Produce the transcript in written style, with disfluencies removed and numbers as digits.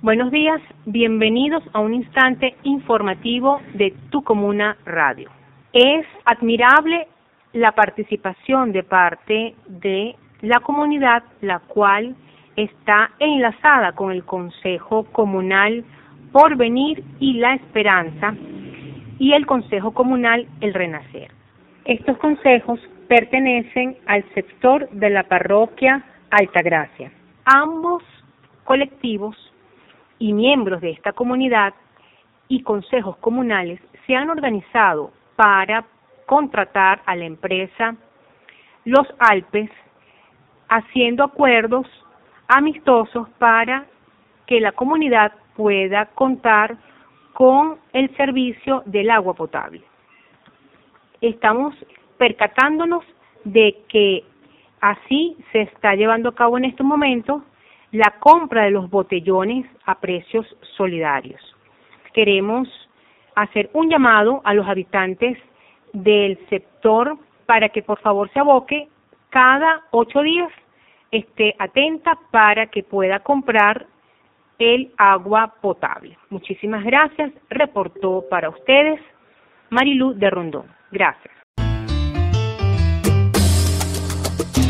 Buenos días, bienvenidos a un instante informativo de Tu Comuna Radio. Es admirable la participación de parte de la comunidad, la cual está enlazada con el Consejo Comunal Porvenir y La Esperanza y el Consejo Comunal El Renacer. Estos consejos pertenecen al sector de la parroquia Altagracia. Ambos colectivos y miembros de esta comunidad y consejos comunales se han organizado para contratar a la empresa Los Alpes, haciendo acuerdos amistosos para que la comunidad pueda contar con el servicio del agua potable. Estamos percatándonos de que así se está llevando a cabo en estos momentos la compra de los botellones a precios solidarios. Queremos hacer un llamado a los habitantes del sector para que por favor se aboque cada 8 días, esté atenta para que pueda comprar el agua potable. Muchísimas gracias. Reportó para ustedes Marilú de Rondón. Gracias.